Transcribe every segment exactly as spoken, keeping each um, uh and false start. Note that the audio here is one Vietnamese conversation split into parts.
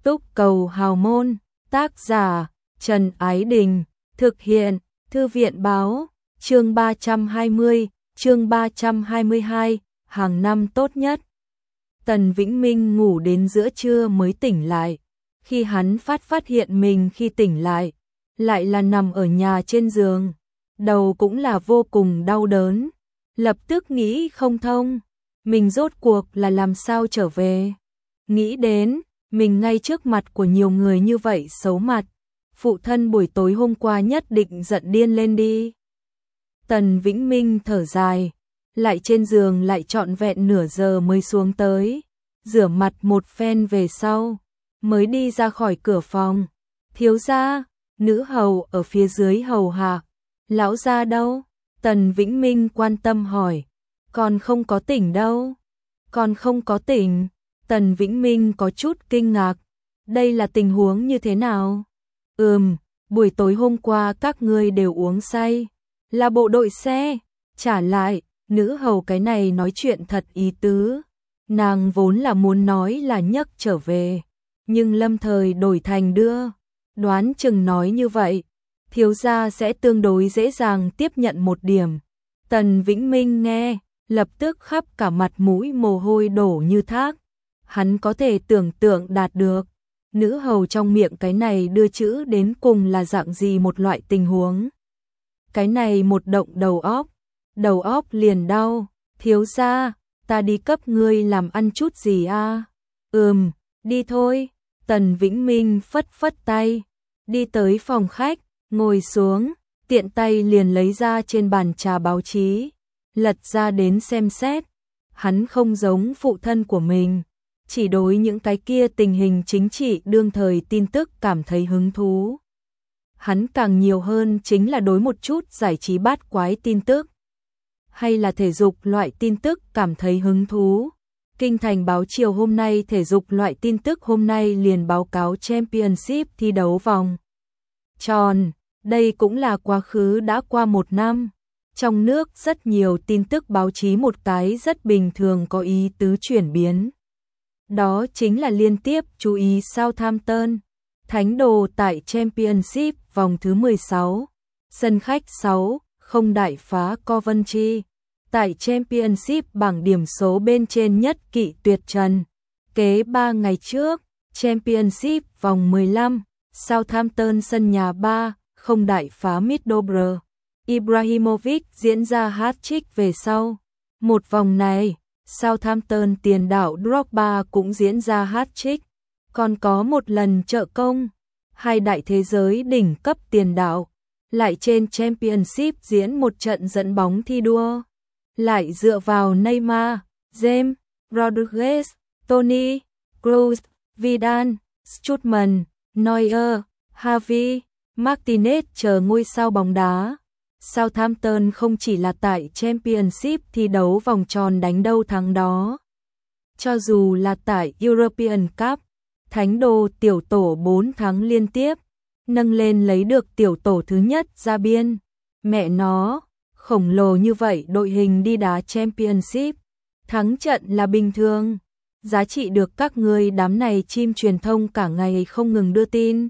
Túc Cầu Hào Môn, tác giả Trần Ái Đình, thực hiện Thư viện Báo, chương ba trăm hai mươi, chương ba trăm hai mươi hai, hàng năm tốt nhất. Tần Vĩnh Minh ngủ đến giữa trưa mới tỉnh lại. Khi hắn phát phát hiện mình khi tỉnh lại, lại là nằm ở nhà trên giường, đầu cũng là vô cùng đau đớn, lập tức nghĩ không thông, mình rốt cuộc là làm sao trở về. Nghĩ đến, mình ngay trước mặt của nhiều người như vậy xấu mặt, phụ thân buổi tối hôm qua nhất định giận điên lên đi. Tần Vĩnh Minh thở dài, lại trên giường lại trọn vẹn nửa giờ mới xuống tới, rửa mặt một phen về sau, mới đi ra khỏi cửa phòng. Thiếu gia, nữ hầu ở phía dưới hầu hạ. Lão gia đâu? Tần Vĩnh Minh quan tâm hỏi. Còn không có tỉnh đâu. Còn không có tỉnh. Tần Vĩnh Minh có chút kinh ngạc. Đây là tình huống như thế nào? Ừm, buổi tối hôm qua các ngươi đều uống say. Là bộ đội xe. Trả lại, nữ hầu cái này nói chuyện thật ý tứ. Nàng vốn là muốn nói là nhấc trở về, nhưng lâm thời đổi thành đưa. Đoán chừng nói như vậy, thiếu gia sẽ tương đối dễ dàng tiếp nhận một điểm. Tần Vĩnh Minh nghe, lập tức khắp cả mặt mũi mồ hôi đổ như thác. Hắn có thể tưởng tượng đạt được, nữ hầu trong miệng cái này đưa chữ đến cùng là dạng gì một loại tình huống. Cái này một động đầu óc, đầu óc liền đau. Thiếu gia, ta đi cấp ngươi làm ăn chút gì a? À? Ừm, đi thôi. Tần Vĩnh Minh phất phất tay, đi tới phòng khách, ngồi xuống, tiện tay liền lấy ra trên bàn trà báo chí, lật ra đến xem xét. Hắn không giống phụ thân của mình, chỉ đối những cái kia tình hình chính trị đương thời tin tức cảm thấy hứng thú. Hắn càng nhiều hơn chính là đối một chút giải trí bát quái tin tức, hay là thể dục loại tin tức cảm thấy hứng thú. Kinh thành báo chiều hôm nay thể dục loại tin tức hôm nay liền báo cáo Championship thi đấu vòng tròn, đây cũng là quá khứ đã qua một năm. Trong nước rất nhiều tin tức báo chí một cái rất bình thường có ý tứ chuyển biến. Đó chính là liên tiếp chú ý Southampton, thánh đồ tại Championship vòng thứ mười sáu, sân khách sáu không đại phá Coventry. Tại Championship bảng điểm số bên trên nhất kỵ tuyệt trần. Kế ba ngày trước, Championship vòng mười lăm, Southampton sân nhà ba không đại phá Middlesbrough. Ibrahimovic diễn ra hat-trick về sau. Một vòng này, Southampton tiền đạo Drogba cũng diễn ra hat-trick. Còn có một lần trợ công, hai đại thế giới đỉnh cấp tiền đạo lại trên Championship diễn một trận dẫn bóng thi đua. Lại dựa vào Neymar, James, Rodriguez, Toni, Kroos, Vidal, Strootman, Neuer, Xavi, Martinez chờ ngôi sao bóng đá. Southampton không chỉ là tại Championship thi đấu vòng tròn đánh đâu thắng đó. Cho dù là tại European Cup, thánh đồ tiểu tổ bốn tháng liên tiếp, nâng lên lấy được tiểu tổ thứ nhất ra biên. Mẹ nó, khổng lồ như vậy đội hình đi đá Championship, thắng trận là bình thường. Giá trị được các ngươi đám này chim truyền thông cả ngày không ngừng đưa tin.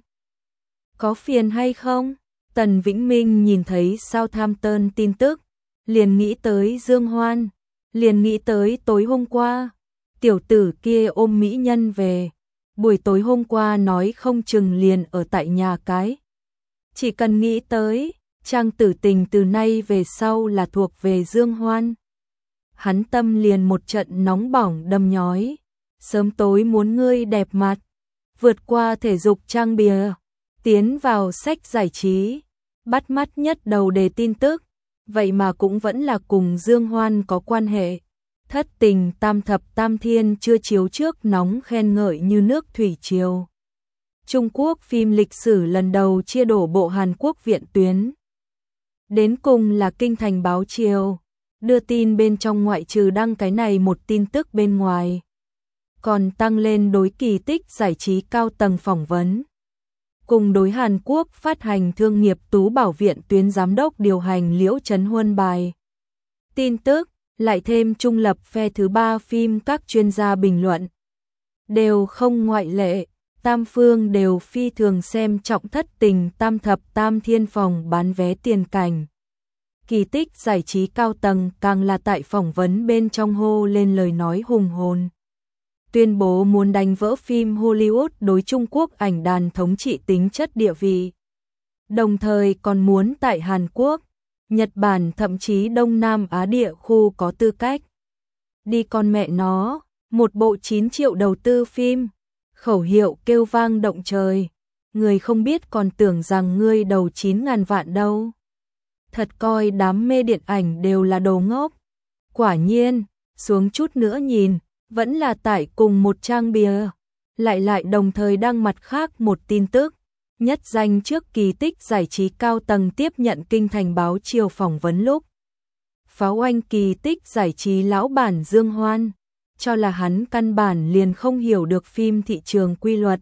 Có phiền hay không? Tần Vĩnh Minh nhìn thấy Southampton tin tức, liền nghĩ tới Dương Hoan, liền nghĩ tới tối hôm qua, tiểu tử kia ôm mỹ nhân về, buổi tối hôm qua nói không chừng liền ở tại nhà cái. Chỉ cần nghĩ tới, trang tử tình từ nay về sau là thuộc về Dương Hoan. Hắn tâm liền một trận nóng bỏng đâm nhói, sớm tối muốn ngươi đẹp mặt, vượt qua thể dục trang bìa, tiến vào sách giải trí, bắt mắt nhất đầu đề tin tức, vậy mà cũng vẫn là cùng Dương Hoan có quan hệ. Thất tình tam thập tam thiên chưa chiếu trước nóng khen ngợi như nước thủy triều. Trung Quốc phim lịch sử lần đầu chia đổ bộ Hàn Quốc viện tuyến. Đến cùng là kinh thành báo chiều, đưa tin bên trong ngoại trừ đăng cái này một tin tức bên ngoài, còn tăng lên đối kỳ tích giải trí cao tầng phỏng vấn. Cùng đối Hàn Quốc phát hành thương nghiệp tú bảo viện tuyến giám đốc điều hành Liễu Trấn Huân bài. Tin tức, lại thêm trung lập phe thứ ba phim các chuyên gia bình luận. Đều không ngoại lệ, tam phương đều phi thường xem trọng thất tình tam thập tam thiên phòng bán vé tiền cảnh. Kỳ Tích giải trí cao tầng càng là tại phỏng vấn bên trong hô lên lời nói hùng hồn. Tuyên bố muốn đánh vỡ phim Hollywood đối Trung Quốc ảnh đàn thống trị tính chất địa vị. Đồng thời còn muốn tại Hàn Quốc, Nhật Bản thậm chí Đông Nam Á địa khu có tư cách. Đi con mẹ nó, một bộ chín triệu đầu tư phim, khẩu hiệu kêu vang động trời. Người không biết còn tưởng rằng ngươi đầu chín ngàn vạn đâu. Thật coi đám mê điện ảnh đều là đồ ngốc. Quả nhiên, xuống chút nữa nhìn, vẫn là tải cùng một trang bìa. Lại lại đồng thời đăng mặt khác một tin tức. Nhất danh trước Kỳ Tích giải trí cao tầng tiếp nhận kinh thành báo chiều phỏng vấn lúc. Pháo oanh Kỳ Tích giải trí lão bản Dương Hoan, cho là hắn căn bản liền không hiểu được phim thị trường quy luật.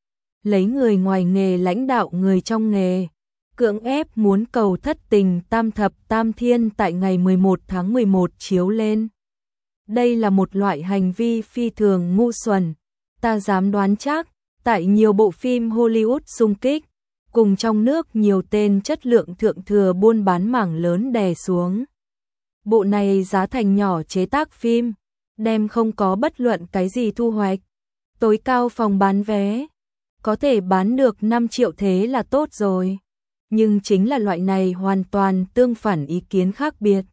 Lấy người ngoài nghề lãnh đạo người trong nghề, cưỡng ép muốn cầu thất tình tam thập tam thiên tại ngày mười một tháng mười một chiếu lên. Đây là một loại hành vi phi thường ngu xuẩn, ta dám đoán chắc, tại nhiều bộ phim Hollywood xung kích, cùng trong nước nhiều tên chất lượng thượng thừa buôn bán mảng lớn đè xuống. Bộ này giá thành nhỏ chế tác phim, đem không có bất luận cái gì thu hoạch. Tối cao phòng bán vé, có thể bán được năm triệu thế là tốt rồi. Nhưng chính là loại này hoàn toàn tương phản ý kiến khác biệt.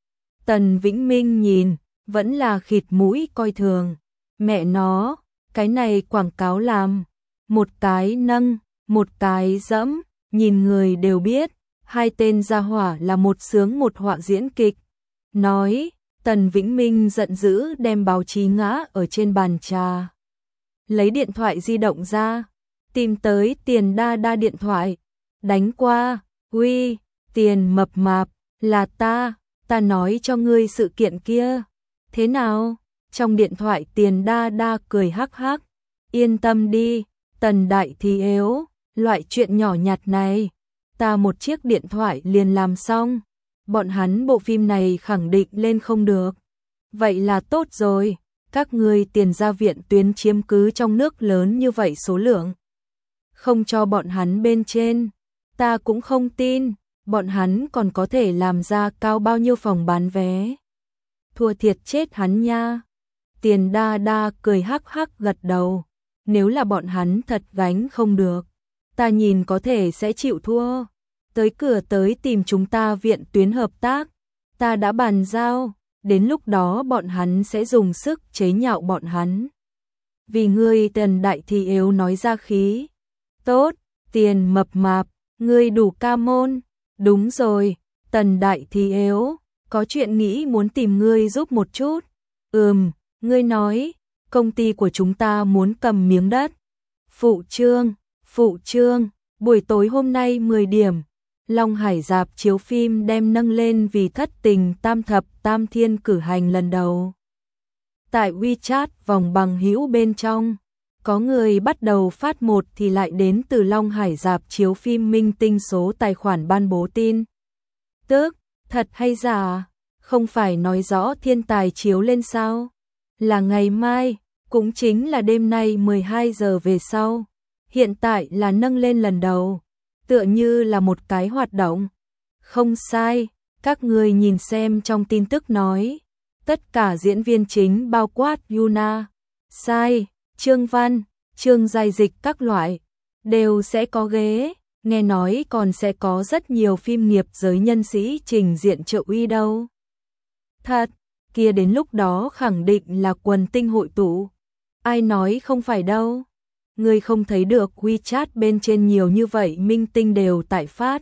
Tần Vĩnh Minh nhìn, vẫn là khịt mũi coi thường. Mẹ nó, cái này quảng cáo làm, một cái nâng, một cái dẫm, nhìn người đều biết, hai tên gia hỏa là một sướng một họa diễn kịch. Nói, Tần Vĩnh Minh giận dữ đem báo chí ngã ở trên bàn trà. Lấy điện thoại di động ra, tìm tới Tiền Đa Đa điện thoại, đánh qua, uy, Tiền mập mạp, là ta, ta nói cho ngươi sự kiện kia. Thế nào? Trong điện thoại Tiền Đa Đa cười hắc hắc, yên tâm đi, Tần đại thì yếu, loại chuyện nhỏ nhặt này, ta một chiếc điện thoại liền làm xong. Bọn hắn bộ phim này khẳng định lên không được. Vậy là tốt rồi, các ngươi Tiền gia viện tuyến chiếm cứ trong nước lớn như vậy số lượng. Không cho bọn hắn bên trên, ta cũng không tin, bọn hắn còn có thể làm ra cao bao nhiêu phòng bán vé. Thua thiệt chết hắn nha. Tiền Đa Đa cười hắc hắc gật đầu, nếu là bọn hắn thật gánh không được, ta nhìn có thể sẽ chịu thua. Tới cửa tới tìm chúng ta viện tuyến hợp tác, ta đã bàn giao, đến lúc đó bọn hắn sẽ dùng sức chế nhạo bọn hắn. Vì ngươi Tần đại thì yếu nói ra khí. Tốt, Tiền mập mạp, ngươi đủ ca môn. Đúng rồi, Tần đại thì yếu, có chuyện nghĩ muốn tìm ngươi giúp một chút. Ừm, ngươi nói, công ty của chúng ta muốn cầm miếng đất. Phụ trương, phụ trương, buổi tối hôm nay mười điểm. Long Hải rạp chiếu phim đem nâng lên vì thất tình tam thập tam thiên cử hành lần đầu. Tại WeChat vòng bằng hữu bên trong, có người bắt đầu phát một thì lại đến từ Long Hải rạp chiếu phim minh tinh số tài khoản ban bố tin. Tức, thật hay giả, không phải nói rõ thiên tài chiếu lên sao? Là ngày mai, cũng chính là đêm nay mười hai giờ về sau. Hiện tại là nâng lên lần đầu. Tựa như là một cái hoạt động. Không sai, các người nhìn xem trong tin tức nói. Tất cả diễn viên chính bao quát Yuna, Sai, Trương Văn, Trương Giai Dịch các loại, đều sẽ có ghế. Nghe nói còn sẽ có rất nhiều phim nghiệp giới nhân sĩ trình diện trợ uy đâu. Thật, kia đến lúc đó khẳng định là quần tinh hội tụ. Ai nói không phải đâu. Ngươi không thấy được WeChat bên trên nhiều như vậy minh tinh đều tại phát.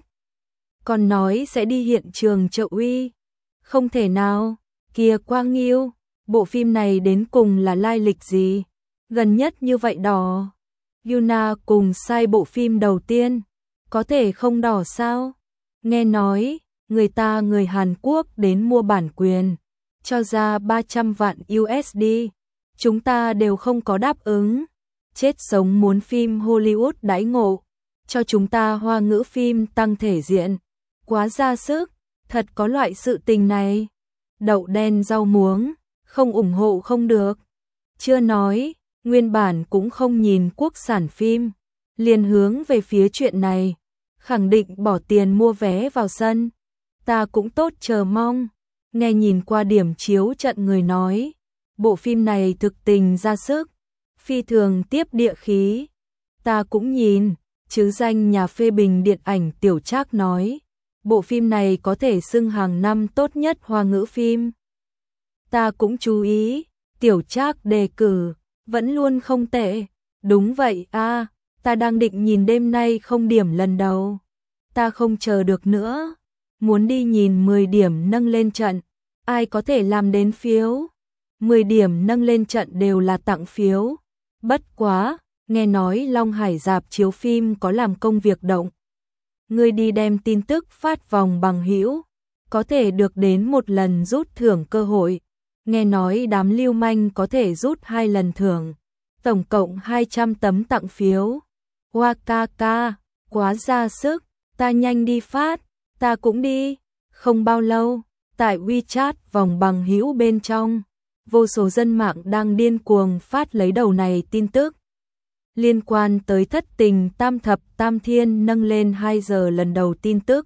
Còn nói sẽ đi hiện trường trợ uy. Không thể nào, kia Quang Nghiêu, bộ phim này đến cùng là lai lịch gì? Gần nhất như vậy đỏ. Yuna cùng Sai bộ phim đầu tiên, có thể không đỏ sao? Nghe nói, người ta người Hàn Quốc đến mua bản quyền, cho ra ba trăm vạn u ét đê. Chúng ta đều không có đáp ứng. Chết sống muốn phim Hollywood đãi ngộ, cho chúng ta hoa ngữ phim tăng thể diện. Quá ra sức, thật có loại sự tình này. Đậu đen rau muống, không ủng hộ không được. Chưa nói, nguyên bản cũng không nhìn quốc sản phim, liền hướng về phía chuyện này, khẳng định bỏ tiền mua vé vào sân. Ta cũng tốt chờ mong, nghe nhìn qua điểm chiếu trận người nói, bộ phim này thực tình ra sức, phi thường tiếp địa khí. Ta cũng nhìn, chứ danh nhà phê bình điện ảnh Tiểu Trác nói, bộ phim này có thể xưng hàng năm tốt nhất Hoa ngữ phim. Ta cũng chú ý, Tiểu Trác đề cử, vẫn luôn không tệ. Đúng vậy a, à, ta đang định nhìn đêm nay không điểm lần đầu. Ta không chờ được nữa, muốn đi nhìn mười điểm nâng lên trận, ai có thể làm đến phiếu? mười điểm nâng lên trận đều là tặng phiếu. Bất quá, nghe nói Long Hải rạp chiếu phim có làm công việc động. Ngươi đi đem tin tức phát vòng bằng hữu, có thể được đến một lần rút thưởng cơ hội. Nghe nói đám lưu manh có thể rút hai lần thưởng, tổng cộng hai trăm tấm tặng phiếu. Hoa ca ca, quá ra sức, ta nhanh đi phát, ta cũng đi. Không bao lâu, tại WeChat vòng bằng hữu bên trong, vô số dân mạng đang điên cuồng phát lấy đầu này tin tức. Liên quan tới thất tình tam thập tam thiên nâng lên hai giờ lần đầu tin tức.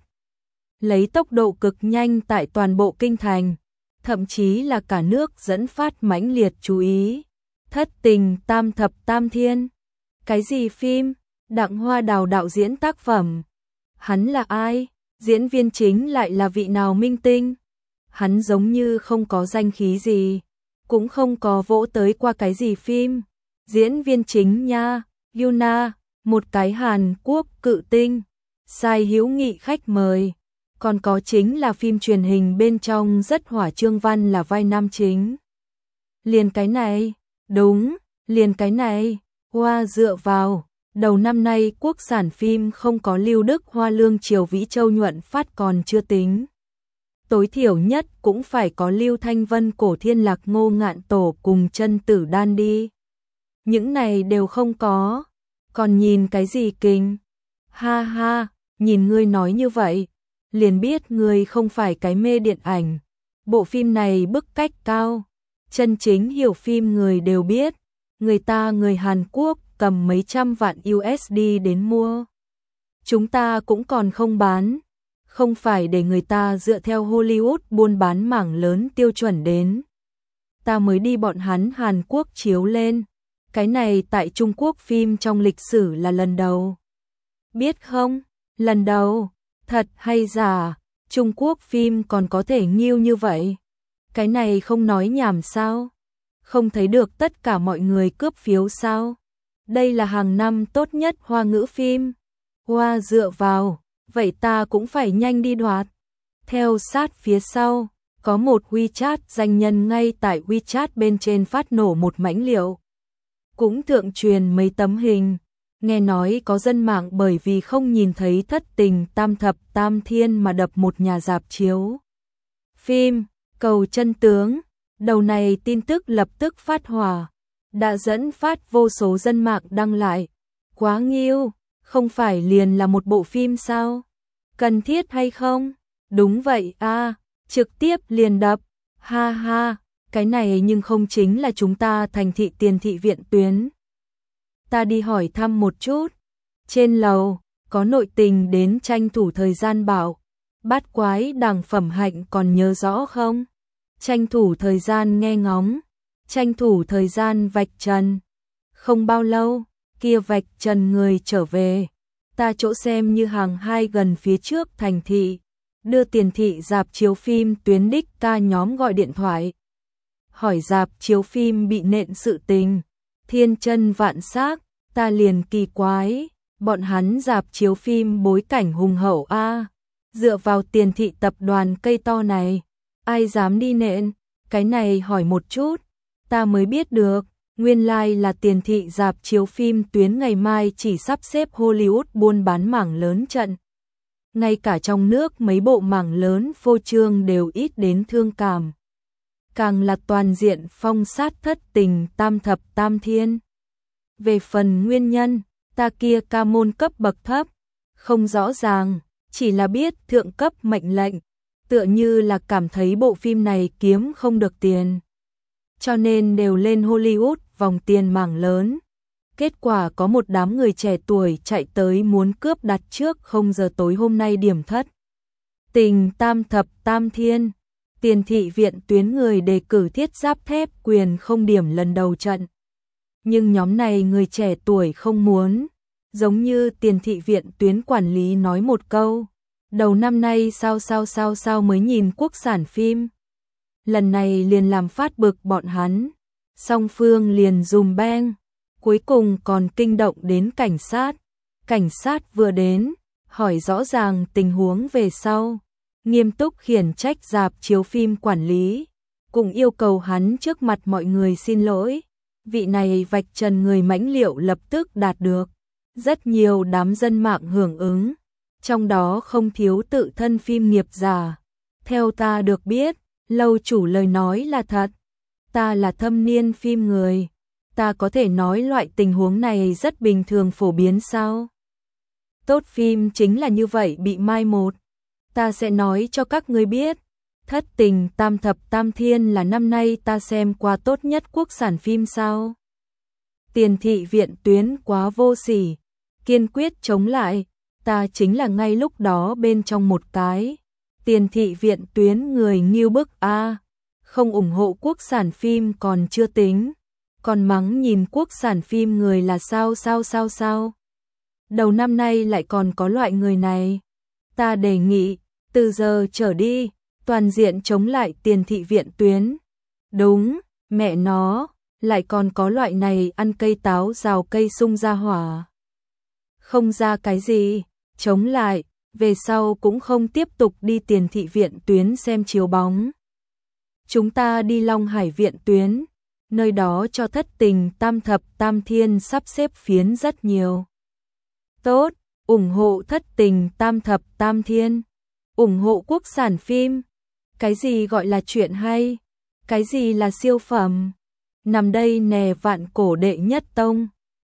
Lấy tốc độ cực nhanh tại toàn bộ kinh thành, thậm chí là cả nước dẫn phát mãnh liệt chú ý. Thất tình tam thập tam thiên. Cái gì phim? Đặng Hoa Đào đạo diễn tác phẩm. Hắn là ai? Diễn viên chính lại là vị nào minh tinh? Hắn giống như không có danh khí gì, cũng không có vỗ tới qua cái gì phim. Diễn viên chính nha, Yuna, một cái Hàn Quốc cự tinh. Sai hữu nghị khách mời. Còn có chính là phim truyền hình bên trong rất hỏa Trương Văn là vai nam chính. Liền cái này, đúng, liền cái này, Hoa dựa vào, đầu năm nay quốc sản phim không có Lưu Đức Hoa Lương Triều Vĩ Châu nhuận phát còn chưa tính. Tối thiểu nhất cũng phải có Lưu Thanh Vân Cổ Thiên Lạc Ngô Ngạn Tổ cùng Chân Tử Đan đi. Những này đều không có, còn nhìn cái gì kinh? Ha ha, nhìn ngươi nói như vậy, liền biết ngươi không phải cái mê điện ảnh. Bộ phim này bức cách cao, chân chính hiểu phim người đều biết, người ta người Hàn Quốc cầm mấy trăm vạn u ét đê đến mua. Chúng ta cũng còn không bán, không phải để người ta dựa theo Hollywood buôn bán mảng lớn tiêu chuẩn đến. Ta mới đi bọn hắn Hàn Quốc chiếu lên, cái này tại Trung Quốc phim trong lịch sử là lần đầu. Biết không, lần đầu, thật hay giả, Trung Quốc phim còn có thể nghiêu như vậy. Cái này không nói nhảm sao? Không thấy được tất cả mọi người cướp phiếu sao? Đây là hàng năm tốt nhất Hoa ngữ phim. Hoa dựa vào, vậy ta cũng phải nhanh đi đoạt. Theo sát phía sau, có một WeChat danh nhân ngay tại WeChat bên trên phát nổ một mãnh liệu. Cũng thượng truyền mấy tấm hình. Nghe nói có dân mạng bởi vì không nhìn thấy thất tình tam thập tam thiên mà đập một nhà rạp chiếu phim, cầu chân tướng. Đầu này tin tức lập tức phát hỏa, đã dẫn phát vô số dân mạng đăng lại. Quá nghiêu, không phải liền là một bộ phim sao? Cần thiết hay không? Đúng vậy a, à, trực tiếp liền đập. Ha ha, cái này nhưng không chính là chúng ta thành thị tiền thị viện tuyến. Ta đi hỏi thăm một chút. Trên lầu, có nội tình đến tranh thủ thời gian bảo. Bát quái đằng phẩm hạnh còn nhớ rõ không? Tranh thủ thời gian nghe ngóng. Tranh thủ thời gian vạch trần. Không bao lâu, kia vạch trần người trở về. Ta chỗ xem như hàng hai gần phía trước thành thị. Đưa tiền thị rạp chiếu phim tuyến đích ca nhóm gọi điện thoại. Hỏi rạp chiếu phim bị nện sự tình. Thiên chân vạn xác, ta liền kỳ quái, bọn hắn rạp chiếu phim bối cảnh hùng hậu a, dựa vào tiền thị tập đoàn cây to này, ai dám đi nện, cái này hỏi một chút, ta mới biết được, nguyên lai like là tiền thị rạp chiếu phim tuyến ngày mai chỉ sắp xếp Hollywood buôn bán mảng lớn trận. Ngay cả trong nước mấy bộ mảng lớn phô trương đều ít đến thương cảm. Càng là toàn diện phong sát thất tình tam thập tam thiên. Về phần nguyên nhân, ta kia ca môn cấp bậc thấp, không rõ ràng, chỉ là biết thượng cấp mệnh lệnh, tựa như là cảm thấy bộ phim này kiếm không được tiền. Cho nên đều lên Hollywood vòng tiền mảng lớn. Kết quả có một đám người trẻ tuổi chạy tới muốn cướp đặt trước không giờ tối hôm nay điểm thất. Tình tam thập tam thiên, Tiền thị viện tuyến người đề cử thiết giáp thép quyền không điểm lần đầu trận. Nhưng nhóm này người trẻ tuổi không muốn, giống như tiền thị viện tuyến quản lý nói một câu, đầu năm nay sao sao sao sao mới nhìn quốc sản phim. Lần này liền làm phát bực bọn hắn, song phương liền dùm beng, cuối cùng còn kinh động đến cảnh sát. Cảnh sát vừa đến, hỏi rõ ràng tình huống về sau, nghiêm túc khiển trách rạp chiếu phim quản lý, cùng yêu cầu hắn trước mặt mọi người xin lỗi. Vị này vạch trần người mãnh liệu lập tức đạt được rất nhiều đám dân mạng hưởng ứng, trong đó không thiếu tự thân phim nghiệp giả. Theo ta được biết, lâu chủ lời nói là thật, ta là thâm niên phim người, ta có thể nói loại tình huống này rất bình thường phổ biến sao? Tốt phim chính là như vậy bị mai một. Ta sẽ nói cho các ngươi biết, thất tình tam thập tam thiên là năm nay ta xem qua tốt nhất quốc sản phim sao? Tiền thị viện tuyến quá vô sỉ, kiên quyết chống lại, ta chính là ngay lúc đó bên trong một cái. Tiền thị viện tuyến người nghiêu bức a, không ủng hộ quốc sản phim còn chưa tính, còn mắng nhìn quốc sản phim người là sao sao sao sao. Đầu năm nay lại còn có loại người này. Ta đề nghị, từ giờ trở đi, toàn diện chống lại tiền thị viện tuyến. Đúng, mẹ nó, lại còn có loại này ăn cây táo rào cây sung ra hỏa. Không ra cái gì, chống lại, về sau cũng không tiếp tục đi tiền thị viện tuyến xem chiếu bóng. Chúng ta đi Long Hải viện tuyến, nơi đó cho thất tình tam thập tam thiên sắp xếp phiến rất nhiều. Tốt, ủng hộ thất tình tam thập tam thiên, ủng hộ quốc sản phim. Cái gì gọi là chuyện hay, cái gì là siêu phẩm, nằm đây nè vạn cổ đệ nhất tông.